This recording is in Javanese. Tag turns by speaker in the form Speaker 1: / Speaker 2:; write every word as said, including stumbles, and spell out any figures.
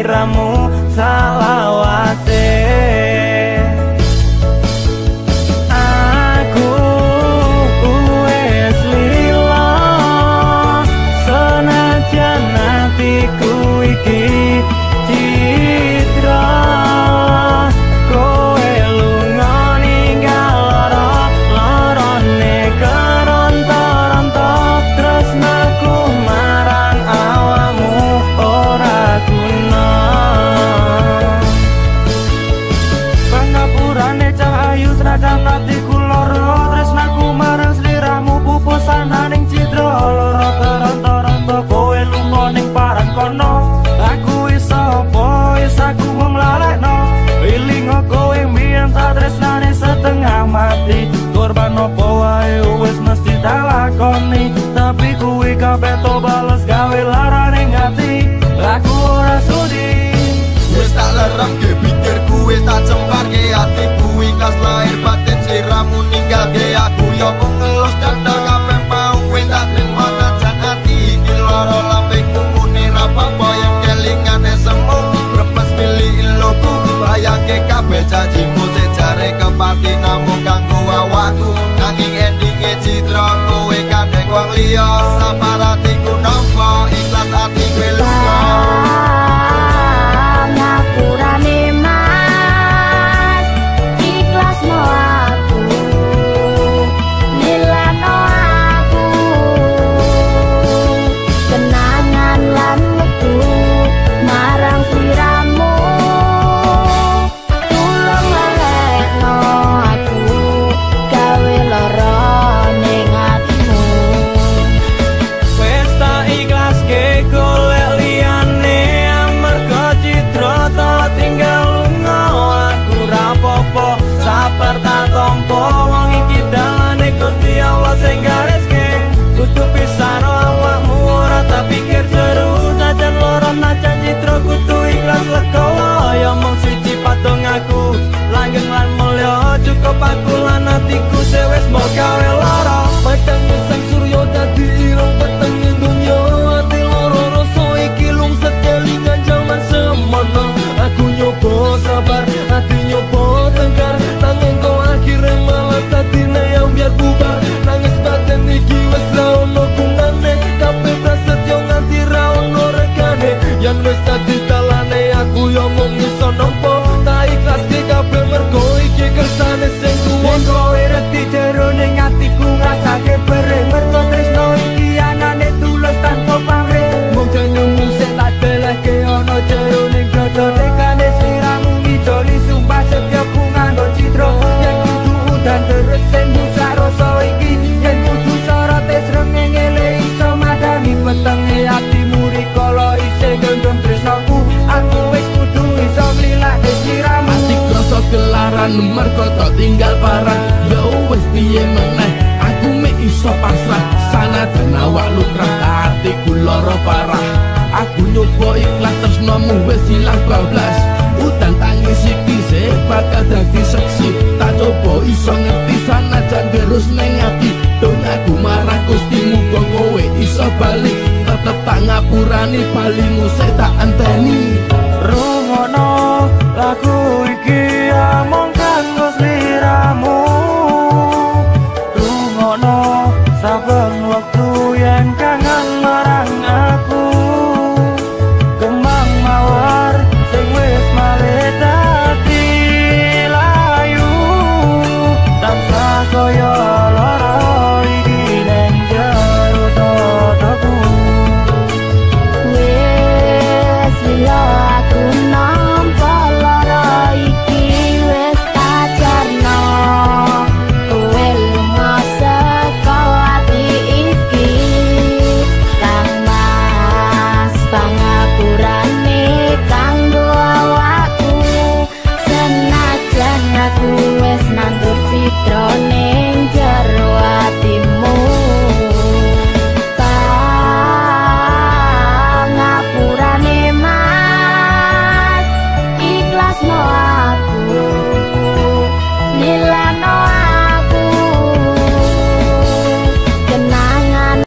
Speaker 1: sliramu salawase. Aku wis lila senajan hatiku iki citra. Kowe lunga ninggal lara-larane keronta-ronta tresnaku marang awakmu ora guna. Pangapurane cahayu senajan hatiku lara tresnaku marang sliramu pupusan ning citra. Lara keronta-ronta kowe lunga ning parang kono. Aku iso apa is aku mung lalekno ilingo kowe mbiyen tak tresnane setengah mati. Korban apa wae wis mesti tak lakoni, tapi kuwi kabeh to bales gawe larane ngati. Aku ora sudi
Speaker 2: wis tak leremke pikirku, wis tak cemparke hatiku. Ikhlas lahir batin sliramu ninggalke aku, yo mung ngelus candha kabeh mau wis tak terima najan ati iki lara lambengku muni ra apa yang kelingane semu repes milih iloku. Bayangke kabeh janjimu sejare kepati namung kanggo awakku, nanging endinge citra kowe kandheng wong liya. Sabar atiku nampa ikhlas ati kowe lunga.
Speaker 3: Ngapurane mas ikhlasno aku nilano aku kenangan lan metu marang sliramu. Tulung lalekno aku gawe lara ning atimu.
Speaker 1: wis tak ikhlaske golek liyane amarga citra tak tinggal lunga. Aku ra apa-apa sabar tak tampa wong iki dalane Gusti Allah sing gareske. Kudu pisano awakmu ora tak pikir terus najan loro najan citra kudu ikhlas legowo. Ya mung siji patung aku langgeng lan mulya cukup aku lan atiku sewis mau gawe lara. Padang sang surya dadi irung peteng ing dunya. Ati loro rasa iki lungset kelingan jaman semono. Aku nyoba sabar ati nyoba tengkar nanging kok akhire malah dadine yang biar bubar. Nangis batin iki wis ra ono gunane kabeh prasetyo nganti ra ono regane. Yen wis dadi dalane aku yo mung iso nampa tak ikhlaske kabeh mergo iki kersane sing kuwasa. Kowe reti jero ning atiku ngrasake perih mergo tresno iki anane tulus tanpa pamrih. Mung jenengmu sing tak delehke ono jero ning dada tekane sliramu ngidoli sumpah setyaku nganggo citra. Yen kudu udan terus sing busa rasa iki yen kudu sorote srengenge le iso madani petenge atimu rikala isih gendong tresnaku. Aku wis kudu iso mlilake sliramu.
Speaker 4: Ati krasa gelaran mergo tok tinggal parah. Ya wis piye meneh aku mek iso pasrah sanajan awak lukrah atiku lara parah. Aku nyoba ikhlas tresnamu wis ilang bablas. Udan tangis iki sik bakal dadi seksi. Tak coba iso ngerti sanajan terus ning ati. Dongaku marah Gusti muga kowe iso balik. Tetep tak ngapurani balimu sik tak enteni.
Speaker 1: Rungono lagu iki among kanggo sliramu. Rungono saben wektu yen kangen marang aku. Kembang mawar sing wis malih dadi layu tansah kaya